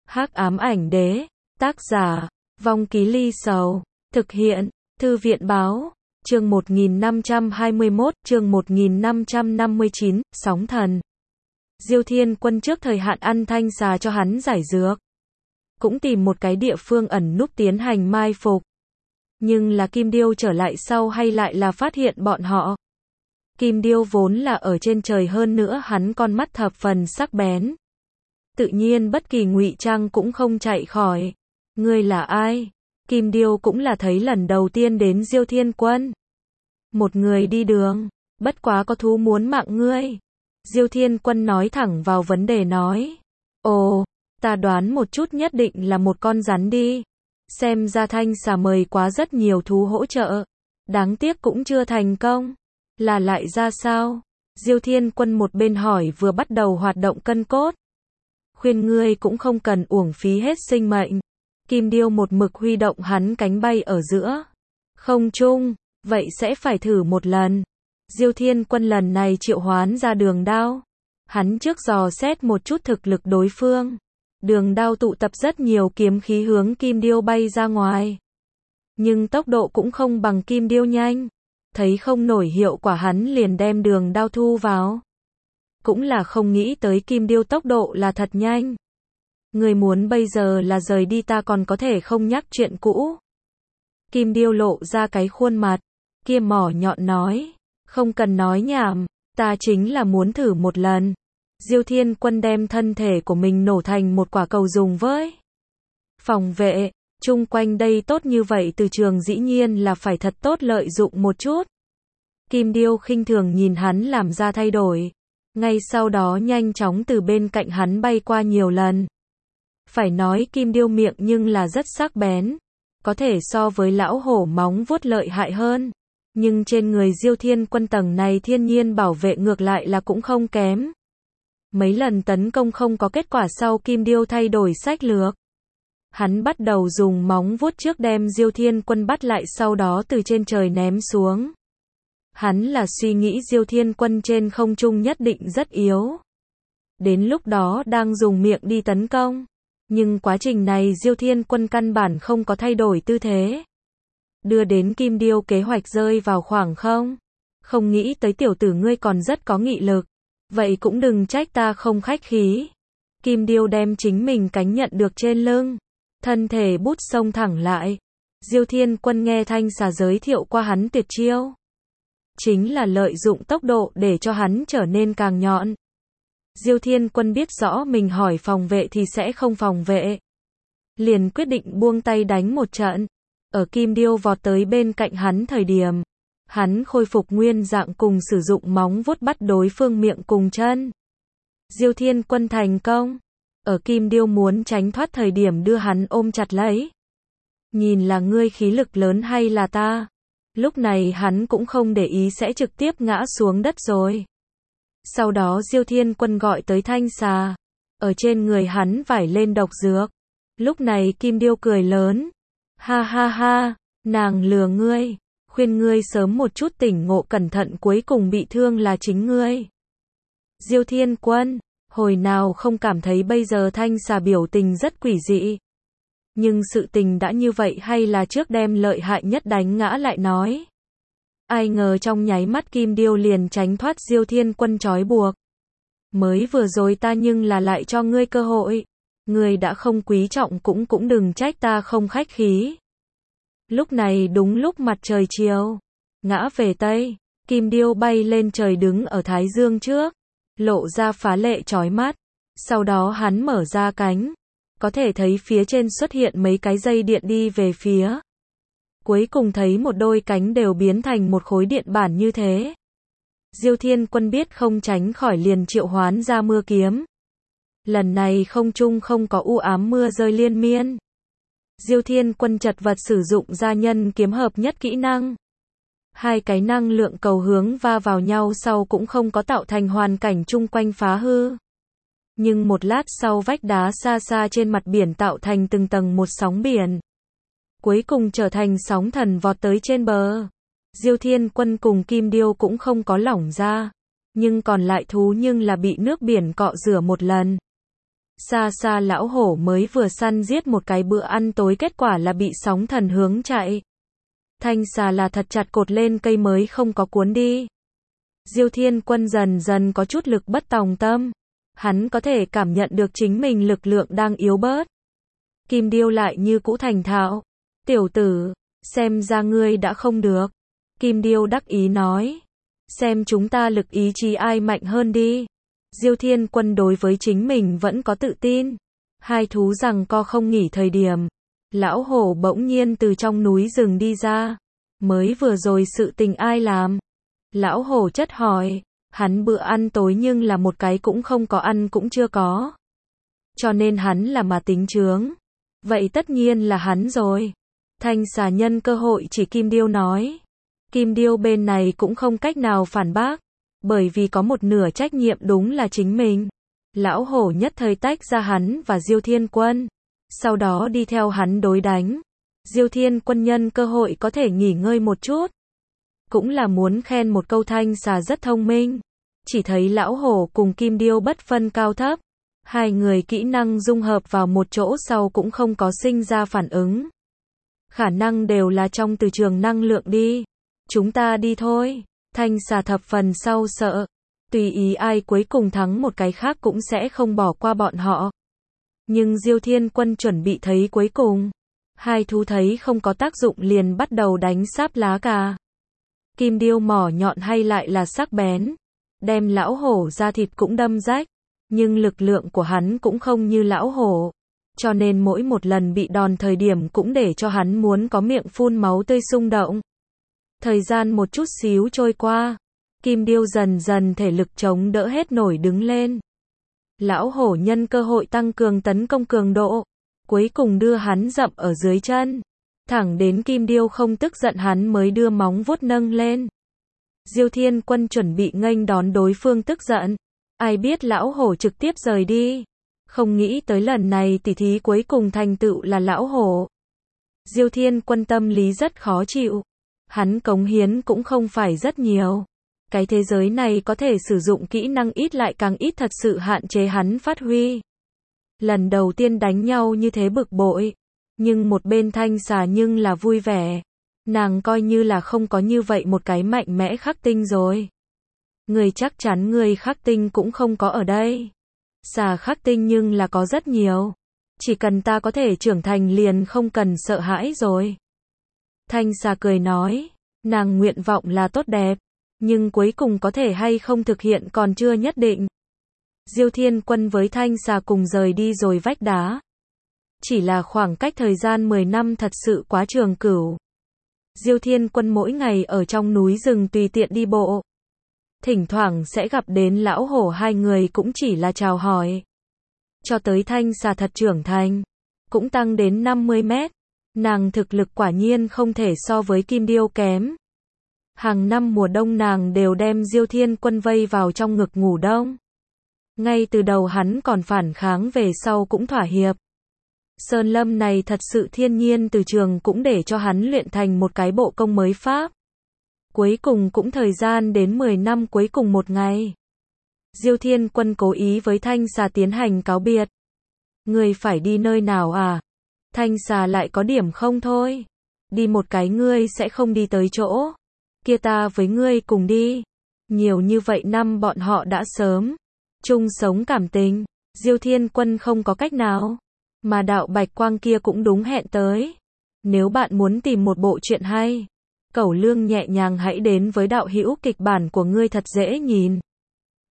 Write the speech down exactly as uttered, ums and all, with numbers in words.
Hắc ám ảnh đế, tác giả, Vong Ký Ly Sầu, thực hiện, Thư viện báo, chương một nghìn năm trăm hai mươi mốt, chương một nghìn năm trăm năm mươi chín, Sóng Thần. Diêu Thiên Quân trước thời hạn ăn thanh xà cho hắn giải dược. Cũng tìm một cái địa phương ẩn núp tiến hành mai phục. Nhưng là Kim Điêu trở lại sau hay lại là phát hiện bọn họ. Kim Điêu vốn là ở trên trời, hơn nữa hắn con mắt thập phần sắc bén. Tự nhiên bất kỳ ngụy trang cũng không chạy khỏi. Ngươi là ai? Kim Điêu cũng là thấy lần đầu tiên đến Diêu Thiên Quân. Một người đi đường, bất quá có thú muốn mạng ngươi. Diêu Thiên Quân nói thẳng vào vấn đề nói. Ồ, ta đoán một chút nhất định là một con rắn đi. Xem ra thanh xà mời quá rất nhiều thú hỗ trợ. Đáng tiếc cũng chưa thành công. Là lại ra sao? Diêu Thiên Quân một bên hỏi vừa bắt đầu hoạt động cân cốt. Khuyên ngươi cũng không cần uổng phí hết sinh mệnh. Kim Điêu một mực huy động hắn cánh bay ở giữa không trung, vậy sẽ phải thử một lần. Diêu Thiên Quân lần này triệu hoán ra Đường Đao. Hắn trước dò xét một chút thực lực đối phương. Đường Đao tụ tập rất nhiều kiếm khí hướng Kim Điêu bay ra ngoài. Nhưng tốc độ cũng không bằng Kim Điêu nhanh. Thấy không nổi hiệu quả hắn liền đem Đường Đao thu vào. Cũng là không nghĩ tới Kim Điêu tốc độ là thật nhanh. Người muốn bây giờ là rời đi, ta còn có thể không nhắc chuyện cũ. Kim Điêu lộ ra cái khuôn mặt, kia mỏ nhọn nói, không cần nói nhảm, ta chính là muốn thử một lần. Diêu Thiên Quân đem thân thể của mình nổ thành một quả cầu dùng với phòng vệ, chung quanh đây tốt như vậy từ trường dĩ nhiên là phải thật tốt lợi dụng một chút. Kim Điêu khinh thường nhìn hắn làm ra thay đổi, ngay sau đó nhanh chóng từ bên cạnh hắn bay qua nhiều lần. Phải nói Kim Điêu miệng nhưng là rất sắc bén, có thể so với lão hổ móng vuốt lợi hại hơn. Nhưng trên người Diêu Thiên Quân tầng này thiên nhiên bảo vệ ngược lại là cũng không kém. Mấy lần tấn công không có kết quả sau, Kim Điêu thay đổi sách lược. Hắn bắt đầu dùng móng vuốt trước đem Diêu Thiên Quân bắt lại, sau đó từ trên trời ném xuống. Hắn là suy nghĩ Diêu Thiên Quân trên không trung nhất định rất yếu. Đến lúc đó đang dùng miệng đi tấn công. Nhưng quá trình này Diêu Thiên Quân căn bản không có thay đổi tư thế. Đưa đến Kim Điêu kế hoạch rơi vào khoảng không. Không nghĩ tới tiểu tử ngươi còn rất có nghị lực. Vậy cũng đừng trách ta không khách khí. Kim Điêu đem chính mình cánh nhận được trên lưng. Thân thể bút xông thẳng lại. Diêu Thiên Quân nghe thanh xà giới thiệu qua hắn tuyệt chiêu. Chính là lợi dụng tốc độ để cho hắn trở nên càng nhọn. Diêu Thiên Quân biết rõ mình hỏi phòng vệ thì sẽ không phòng vệ. Liền quyết định buông tay đánh một trận. Ở Kim Điêu vọt tới bên cạnh hắn thời điểm, hắn khôi phục nguyên dạng cùng sử dụng móng vuốt bắt đối phương miệng cùng chân. Diêu Thiên Quân thành công. Ở Kim Điêu muốn tránh thoát thời điểm đưa hắn ôm chặt lấy. Nhìn là ngươi khí lực lớn hay là ta? Lúc này hắn cũng không để ý sẽ trực tiếp ngã xuống đất rồi. Sau đó Diêu Thiên Quân gọi tới thanh xà. Ở trên người hắn vải lên độc dược. Lúc này Kim Điêu cười lớn. Ha ha ha, nàng lừa ngươi. Khuyên ngươi sớm một chút tỉnh ngộ cẩn thận, cuối cùng bị thương là chính ngươi. Diêu Thiên Quân, hồi nào không cảm thấy bây giờ thanh xà biểu tình rất quỷ dị. Nhưng sự tình đã như vậy, hay là trước đem lợi hại nhất đánh ngã lại nói. Ai ngờ trong nháy mắt Kim Điêu liền tránh thoát Diêu Thiên Quân trói buộc. Mới vừa rồi ta nhưng là lại cho ngươi cơ hội. Ngươi đã không quý trọng cũng cũng đừng trách ta không khách khí. Lúc này đúng lúc mặt trời chiều ngã về Tây, Kim Điêu bay lên trời đứng ở Thái Dương trước, lộ ra phá lệ chói mắt. Sau đó hắn mở ra cánh, có thể thấy phía trên xuất hiện mấy cái dây điện đi về phía. Cuối cùng thấy một đôi cánh đều biến thành một khối điện bản như thế. Diêu Thiên Quân biết không tránh khỏi liền triệu hoán ra mưa kiếm. Lần này không trung không có u ám mưa rơi liên miên. Diêu Thiên Quân chật vật sử dụng ra nhân kiếm hợp nhất kỹ năng. Hai cái năng lượng cầu hướng va vào nhau sau cũng không có tạo thành hoàn cảnh chung quanh phá hư. Nhưng một lát sau vách đá xa xa trên mặt biển tạo thành từng tầng một sóng biển. Cuối cùng trở thành sóng thần vọt tới trên bờ. Diêu Thiên Quân cùng Kim Điêu cũng không có lỏng ra. Nhưng còn lại thú nhưng là bị nước biển cọ rửa một lần. Xa xa lão hổ mới vừa săn giết một cái bữa ăn tối, kết quả là bị sóng thần hướng chạy. Thanh xà là thật chặt cột lên cây mới không có cuốn đi. Diêu Thiên Quân dần dần có chút lực bất tòng tâm. Hắn có thể cảm nhận được chính mình lực lượng đang yếu bớt. Kim Điêu lại như cũ thành thạo. Tiểu tử, xem ra ngươi đã không được. Kim Điêu đắc ý nói. Xem chúng ta lực ý chí ai mạnh hơn đi. Diêu Thiên Quân đối với chính mình vẫn có tự tin. Hai thú giằng co không nghỉ thời điểm. Lão hổ bỗng nhiên từ trong núi rừng đi ra. Mới vừa rồi sự tình ai làm? Lão hổ chất hỏi. Hắn bữa ăn tối nhưng là một cái cũng không có ăn cũng chưa có. Cho nên hắn là mà tính chướng. Vậy tất nhiên là hắn rồi. Thanh xà nhân cơ hội chỉ Kim Điêu nói. Kim Điêu bên này cũng không cách nào phản bác. Bởi vì có một nửa trách nhiệm đúng là chính mình. Lão hổ nhất thời tách ra hắn và Diêu Thiên Quân. Sau đó đi theo hắn đối đánh. Diêu Thiên Quân nhân cơ hội có thể nghỉ ngơi một chút. Cũng là muốn khen một câu thanh xà rất thông minh. Chỉ thấy lão hổ cùng Kim Điêu bất phân cao thấp. Hai người kỹ năng dung hợp vào một chỗ sau cũng không có sinh ra phản ứng. Khả năng đều là trong từ trường năng lượng đi. Chúng ta đi thôi. Thanh xà thập phần sau sợ. Tùy ý ai cuối cùng thắng một cái khác cũng sẽ không bỏ qua bọn họ. Nhưng Diêu Thiên Quân chuẩn bị thấy cuối cùng. Hai thú thấy không có tác dụng liền bắt đầu đánh sáp lá cà. Kim Điêu mỏ nhọn hay lại là sắc bén. Đem lão hổ da thịt cũng đâm rách. Nhưng lực lượng của hắn cũng không như lão hổ. Cho nên mỗi một lần bị đòn thời điểm cũng để cho hắn muốn có miệng phun máu tươi xung động. Thời gian một chút xíu trôi qua. Kim Điêu dần dần thể lực chống đỡ hết nổi đứng lên. Lão hổ nhân cơ hội tăng cường tấn công cường độ. Cuối cùng đưa hắn dậm ở dưới chân. Thẳng đến Kim Điêu không tức giận hắn mới đưa móng vuốt nâng lên. Diêu Thiên Quân chuẩn bị nghênh đón đối phương tức giận. Ai biết lão hổ trực tiếp rời đi. Không nghĩ tới lần này tỉ thí cuối cùng thành tựu là lão hổ. Diêu Thiên Quân tâm lý rất khó chịu. Hắn cống hiến cũng không phải rất nhiều. Cái thế giới này có thể sử dụng kỹ năng ít lại càng ít thật sự hạn chế hắn phát huy. Lần đầu tiên đánh nhau như thế bực bội. Nhưng một bên thanh xà nhưng là vui vẻ. Nàng coi như là không có như vậy một cái mạnh mẽ khắc tinh rồi. Người chắc chắn người khắc tinh cũng không có ở đây. Xà khắc tinh nhưng là có rất nhiều. Chỉ cần ta có thể trưởng thành liền không cần sợ hãi rồi. Thanh xà cười nói. Nàng nguyện vọng là tốt đẹp. Nhưng cuối cùng có thể hay không thực hiện còn chưa nhất định. Diêu Thiên Quân với thanh xà cùng rời đi rồi vách đá. Chỉ là khoảng cách thời gian mười năm thật sự quá trường cửu. Diêu Thiên Quân mỗi ngày ở trong núi rừng tùy tiện đi bộ. Thỉnh thoảng sẽ gặp đến lão hổ, hai người cũng chỉ là chào hỏi. Cho tới thanh xà thật trưởng thành. Cũng tăng đến năm mươi mét. Nàng thực lực quả nhiên không thể so với Kim Điêu kém. Hàng năm mùa đông nàng đều đem Diêu Thiên Quân vây vào trong ngực ngủ đông. Ngay từ đầu hắn còn phản kháng, về sau cũng thỏa hiệp. Sơn lâm này thật sự thiên nhiên từ trường cũng để cho hắn luyện thành một cái bộ công mới pháp. Cuối cùng cũng thời gian đến mười năm cuối cùng một ngày. Diêu Thiên Quân cố ý với thanh xà tiến hành cáo biệt. Ngươi phải đi nơi nào à? Thanh xà lại có điểm không thôi. Đi một cái ngươi sẽ không đi tới chỗ. Kia ta với ngươi cùng đi. Nhiều như vậy năm bọn họ đã sớm chung sống cảm tình. Diêu Thiên Quân không có cách nào. Mà đạo bạch quang kia cũng đúng hẹn tới. Nếu bạn muốn tìm một bộ truyện hay, cẩu lương nhẹ nhàng hãy đến với đạo hữu kịch bản của ngươi thật dễ nhìn.